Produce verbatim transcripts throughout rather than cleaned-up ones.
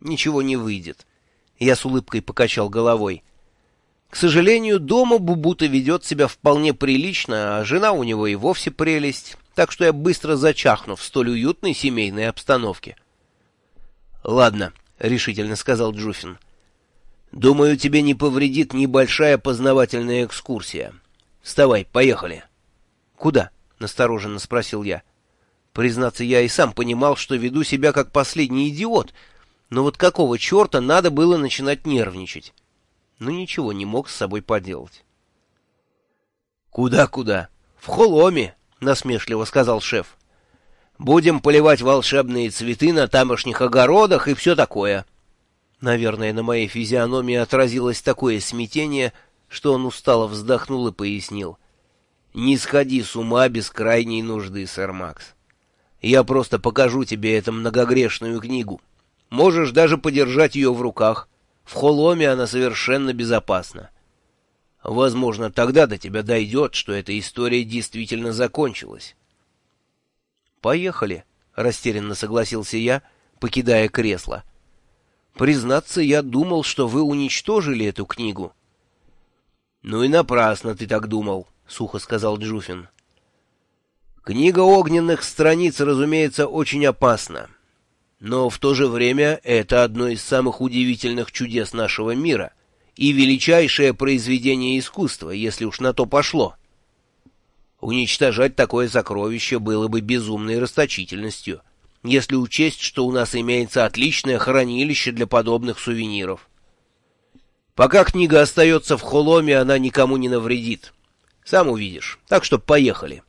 ничего не выйдет. Я с улыбкой покачал головой. К сожалению, дома Бубута ведет себя вполне прилично, а жена у него и вовсе прелесть, так что я быстро зачахну в столь уютной семейной обстановке. — Ладно, — решительно сказал Джуфин. — Думаю, тебе не повредит небольшая познавательная экскурсия. Вставай, поехали. — Куда? — настороженно спросил я. Признаться, я и сам понимал, что веду себя как последний идиот, но вот какого черта надо было начинать нервничать? Но ничего не мог с собой поделать. «Куда-куда? В Холоме», — насмешливо сказал шеф. «Будем поливать волшебные цветы на тамошних огородах и все такое». Наверное, на моей физиономии отразилось такое смятение, что он устало вздохнул и пояснил. «Не сходи с ума без крайней нужды, сэр Макс. Я просто покажу тебе эту многогрешную книгу. Можешь даже подержать ее в руках. В Холоме она совершенно безопасна. Возможно, тогда до тебя дойдет, что эта история действительно закончилась». «Поехали», — растерянно согласился я, покидая кресло. «Признаться, я думал, что вы уничтожили эту книгу». «Ну и напрасно ты так думал», — сухо сказал Джуфин. «Книга огненных страниц, разумеется, очень опасна. Но в то же время это одно из самых удивительных чудес нашего мира и величайшее произведение искусства, если уж на то пошло. Уничтожать такое сокровище было бы безумной расточительностью, если учесть, что у нас имеется отличное хранилище для подобных сувениров. Пока книга остается в Холоме, она никому не навредит. Сам увидишь. Так что поехали».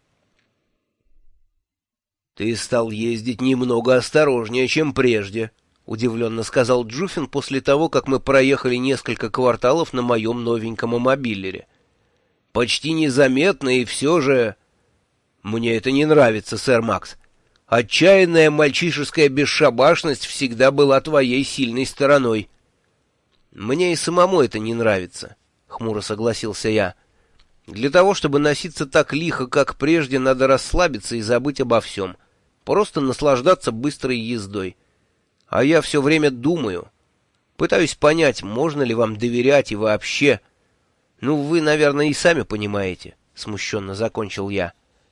«Ты стал ездить немного осторожнее, чем прежде», — удивленно сказал Джуфин после того, как мы проехали несколько кварталов на моем новеньком мобилере. «Почти незаметно, и все же...» «Мне это не нравится, сэр Макс. Отчаянная мальчишеская бесшабашность всегда была твоей сильной стороной». «Мне и самому это не нравится», — хмуро согласился я. «Для того, чтобы носиться так лихо, как прежде, надо расслабиться и забыть обо всем. Просто наслаждаться быстрой ездой. А я все время думаю. Пытаюсь понять, можно ли вам доверять и вообще. Ну, вы, наверное, и сами понимаете», — смущенно закончил я.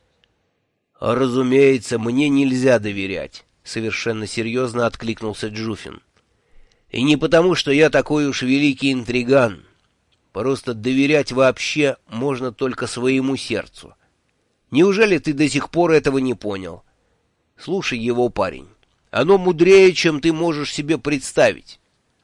«Разумеется, мне нельзя доверять», — совершенно серьезно откликнулся Джуфин. «И не потому, что я такой уж великий интриган. Просто доверять вообще можно только своему сердцу. Неужели ты до сих пор этого не понял? Слушай его, парень. Оно мудрее, чем ты можешь себе представить».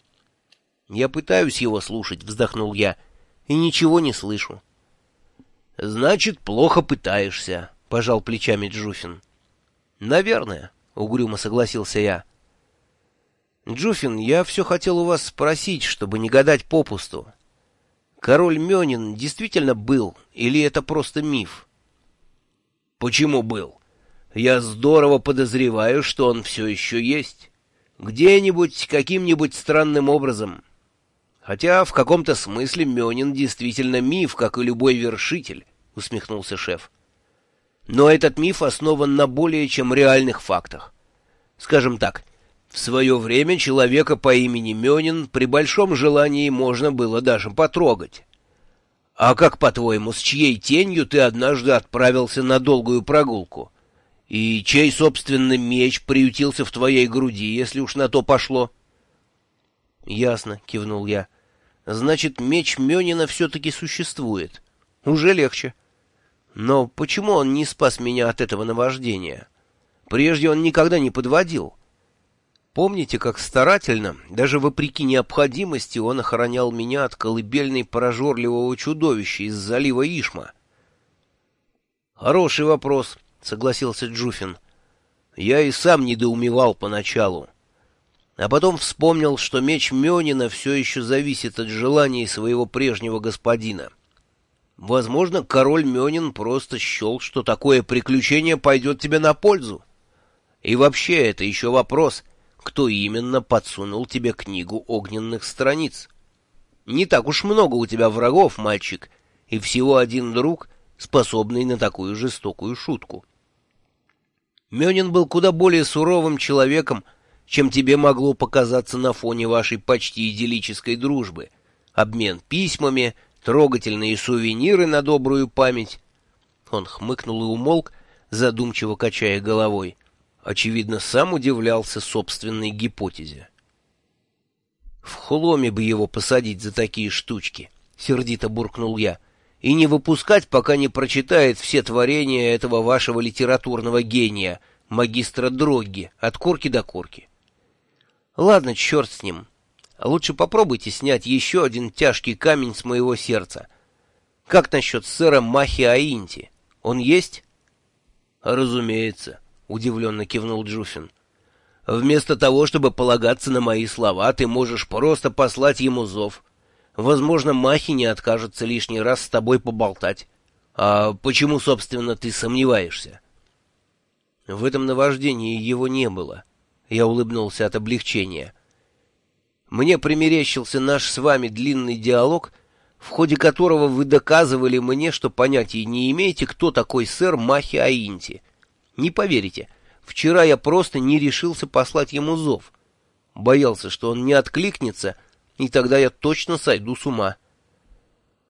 «Я пытаюсь его слушать», — вздохнул я, — «и ничего не слышу». «Значит, плохо пытаешься», — пожал плечами Джуфин. «Наверное», — угрюмо согласился я. «Джуфин, я все хотел у вас спросить, чтобы не гадать попусту. Король Мёнин действительно был, или это просто миф?» «Почему был? Я здорово подозреваю, что он все еще есть. Где-нибудь, каким-нибудь странным образом. Хотя в каком-то смысле Мёнин действительно миф, как и любой вершитель», — усмехнулся шеф. «Но этот миф основан на более чем реальных фактах. Скажем так, в свое время человека по имени Мёнин при большом желании можно было даже потрогать. А как, по-твоему, с чьей тенью ты однажды отправился на долгую прогулку? И чей, собственно, меч приютился в твоей груди, если уж на то пошло?» «Ясно», — кивнул я. «Значит, меч Мёнина все-таки существует. Уже легче. Но почему он не спас меня от этого наваждения? Прежде он никогда не подводил. Помните, как старательно, даже вопреки необходимости, он охранял меня от колыбельной прожорливого чудовища из залива Ишма?» «Хороший вопрос», — согласился Джуфин. «Я и сам недоумевал поначалу. А потом вспомнил, что меч Мёнина все еще зависит от желаний своего прежнего господина. Возможно, король Мёнин просто счел, что такое приключение пойдет тебе на пользу. И вообще, это еще вопрос, кто именно подсунул тебе книгу огненных страниц. Не так уж много у тебя врагов, мальчик, и всего один друг, способный на такую жестокую шутку. Мёнин был куда более суровым человеком, чем тебе могло показаться на фоне вашей почти идиллической дружбы. Обмен письмами, трогательные сувениры на добрую память». Он хмыкнул и умолк, задумчиво качая головой. Очевидно, сам удивлялся собственной гипотезе. «В хломе бы его посадить за такие штучки», — сердито буркнул я, «и не выпускать, пока не прочитает все творения этого вашего литературного гения, магистра Дрогги, от корки до корки». «Ладно, черт с ним. Лучше попробуйте снять еще один тяжкий камень с моего сердца. Как насчет сэра Махи Аинти? Он есть?» «Разумеется», — удивленно кивнул Джуфин. «Вместо того, чтобы полагаться на мои слова, ты можешь просто послать ему зов. Возможно, Махи не откажется лишний раз с тобой поболтать. А почему, собственно, ты сомневаешься?» «В этом наваждении его не было». Я улыбнулся от облегчения. «Мне примерещился наш с вами длинный диалог, в ходе которого вы доказывали мне, что понятия не имеете, кто такой сэр Махи Аинти. Не поверите, вчера я просто не решился послать ему зов. Боялся, что он не откликнется, и тогда я точно сойду с ума».